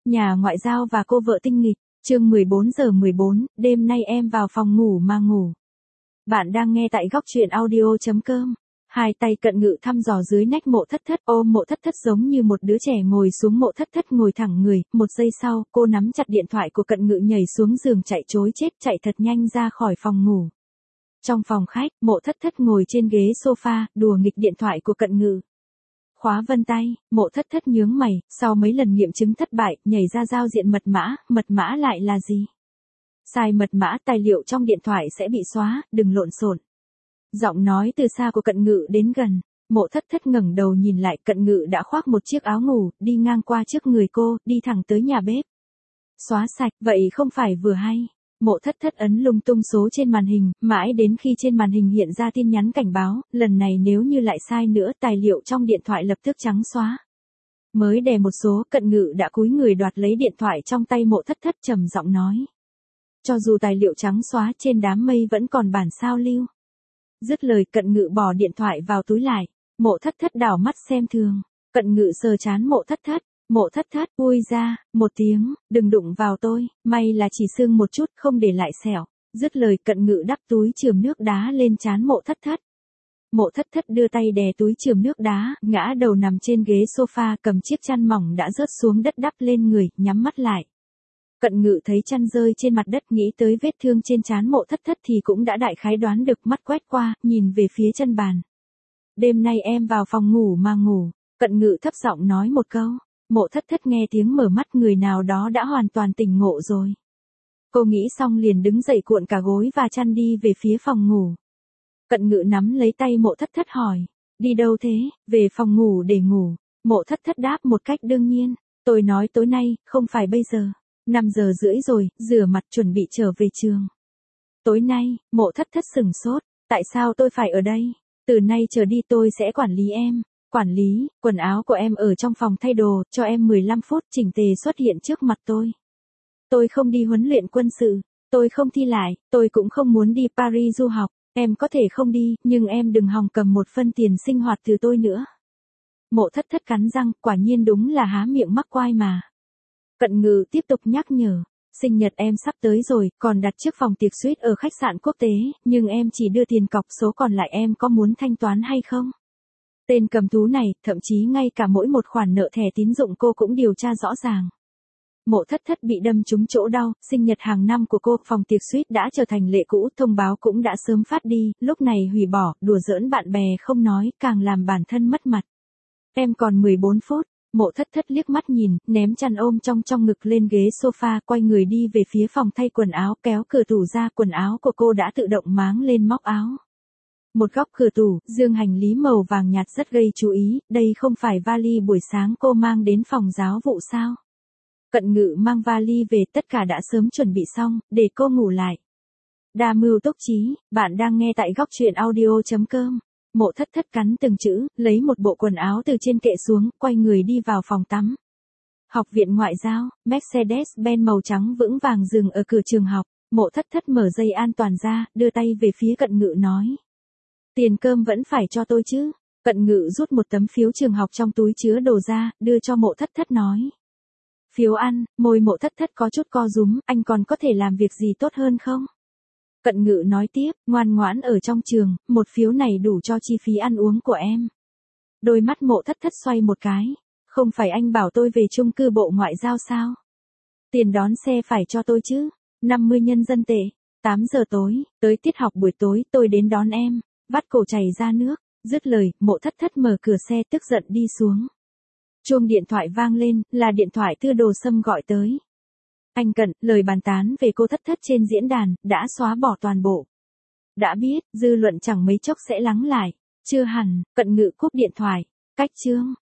Nhà ngoại giao và cô vợ tinh nghịch, chương 14:14, đêm nay em vào phòng ngủ mà ngủ. Bạn đang nghe tại góc truyện audio.com. Hai tay Cận Ngự thăm dò dưới nách Mộ Thất Thất, ôm Mộ Thất Thất giống như một đứa trẻ ngồi xuống. Mộ Thất Thất ngồi thẳng người, một giây sau, cô nắm chặt điện thoại của Cận Ngự nhảy xuống giường chạy trối chết, chạy thật nhanh ra khỏi phòng ngủ. Trong phòng khách, Mộ Thất Thất ngồi trên ghế sofa, đùa nghịch điện thoại của Cận Ngự. Khóa vân tay, Mộ Thất Thất nhướng mày, sau mấy lần nghiệm chứng thất bại, nhảy ra giao diện mật mã lại là gì? Sai mật mã, tài liệu trong điện thoại sẽ bị xóa, đừng lộn xộn. Giọng nói từ xa của Cận Ngự đến gần, Mộ Thất Thất ngẩng đầu nhìn lại, Cận Ngự đã khoác một chiếc áo ngủ, đi ngang qua trước người cô, đi thẳng tới nhà bếp. Xóa sạch, vậy không phải vừa hay. Mộ Thất Thất ấn lung tung số trên màn hình, mãi đến khi trên màn hình hiện ra tin nhắn cảnh báo, lần này nếu như lại sai nữa, tài liệu trong điện thoại lập tức trắng xóa. Mới đè một số, Cận Ngự đã cúi người đoạt lấy điện thoại trong tay Mộ Thất Thất, trầm giọng nói. Cho dù tài liệu trắng xóa, trên đám mây vẫn còn bản sao lưu. Dứt lời, Cận Ngự bỏ điện thoại vào túi lại. Mộ Thất Thất đảo mắt xem thường. Cận Ngự sờ trán Mộ Thất Thất. Mộ Thất Thất, ui ra, một tiếng, đừng đụng vào tôi, may là chỉ sưng một chút, không để lại sẹo. Dứt lời, Cận Ngự đắp túi chườm nước đá lên trán Mộ Thất Thất. Mộ Thất Thất đưa tay đè túi chườm nước đá, ngã đầu nằm trên ghế sofa, cầm chiếc chăn mỏng đã rớt xuống đất đắp lên người, nhắm mắt lại. Cận Ngự thấy chăn rơi trên mặt đất, nghĩ tới vết thương trên trán Mộ Thất Thất thì cũng đã đại khái đoán được, mắt quét qua, nhìn về phía chân bàn. Đêm nay em vào phòng ngủ mà ngủ. Cận Ngự thấp giọng nói một câu. Mộ Thất Thất nghe tiếng mở mắt, người nào đó đã hoàn toàn tỉnh ngộ rồi. Cô nghĩ xong liền đứng dậy cuộn cả gối và chăn đi về phía phòng ngủ. Cận Ngự nắm lấy tay Mộ Thất Thất hỏi. Đi đâu thế? Về phòng ngủ để ngủ. Mộ Thất Thất đáp một cách đương nhiên. Tôi nói tối nay, không phải bây giờ. 5:30 rồi, rửa mặt chuẩn bị trở về trường. Tối nay, Mộ Thất Thất sửng sốt. Tại sao tôi phải ở đây? Từ nay trở đi tôi sẽ quản lý em. Quản lý, quần áo của em ở trong phòng thay đồ, cho em 15 phút chỉnh tề xuất hiện trước mặt tôi. Tôi không đi huấn luyện quân sự, tôi không thi lại, tôi cũng không muốn đi Paris du học, em có thể không đi, nhưng em đừng hòng cầm một phân tiền sinh hoạt từ tôi nữa. Mộ Thất Thất cắn răng, quả nhiên đúng là há miệng mắc quai mà. Cận Ngự tiếp tục nhắc nhở, sinh nhật em sắp tới rồi, còn đặt trước phòng tiệc suite ở khách sạn quốc tế, nhưng em chỉ đưa tiền cọc, số còn lại em có muốn thanh toán hay không? Tên cầm thú này, thậm chí ngay cả mỗi một khoản nợ thẻ tín dụng cô cũng điều tra rõ ràng. Mộ Thất Thất bị đâm trúng chỗ đau, sinh nhật hàng năm của cô, phòng tiệc suite đã trở thành lệ cũ, thông báo cũng đã sớm phát đi, lúc này hủy bỏ, đùa giỡn bạn bè không nói, càng làm bản thân mất mặt. Em còn 14 phút, Mộ Thất Thất liếc mắt nhìn, ném chăn ôm trong ngực lên ghế sofa, quay người đi về phía phòng thay quần áo, kéo cửa tủ ra, quần áo của cô đã tự động máng lên móc áo. Một góc cửa tủ, dương hành lý màu vàng nhạt rất gây chú ý, đây không phải vali buổi sáng cô mang đến phòng giáo vụ sao? Cận Ngự mang vali về, tất cả đã sớm chuẩn bị xong, để cô ngủ lại. Đa mưu túc trí, bạn đang nghe tại góc truyện audio.com. Mộ Thất Thất cắn từng chữ, lấy một bộ quần áo từ trên kệ xuống, quay người đi vào phòng tắm. Học viện ngoại giao, Mercedes-Benz màu trắng vững vàng dừng ở cửa trường học, Mộ Thất Thất mở dây an toàn ra, đưa tay về phía Cận Ngự nói. Tiền cơm vẫn phải cho tôi chứ. Cận Ngự rút một tấm phiếu trường học trong túi chứa đồ ra, đưa cho Mộ Thất Thất nói. Phiếu ăn, môi Mộ Thất Thất có chút co rúm, anh còn có thể làm việc gì tốt hơn không? Cận Ngự nói tiếp, ngoan ngoãn ở trong trường, một phiếu này đủ cho chi phí ăn uống của em. Đôi mắt Mộ Thất Thất xoay một cái. Không phải anh bảo tôi về chung cư Bộ Ngoại giao sao? Tiền đón xe phải cho tôi chứ. 50 nhân dân tệ. 8 giờ tối, tới tiết học buổi tối tôi đến đón em. Vắt cổ chảy ra nước, dứt lời, Mộ Thất Thất mở cửa xe tức giận đi xuống. Chuông điện thoại vang lên, là điện thoại Tư Đồ Sâm gọi tới. Anh Cận, lời bàn tán về cô Thất Thất trên diễn đàn, đã xóa bỏ toàn bộ. Đã biết, dư luận chẳng mấy chốc sẽ lắng lại. Chưa hẳn, Cận Ngự cúp điện thoại. Cách chương.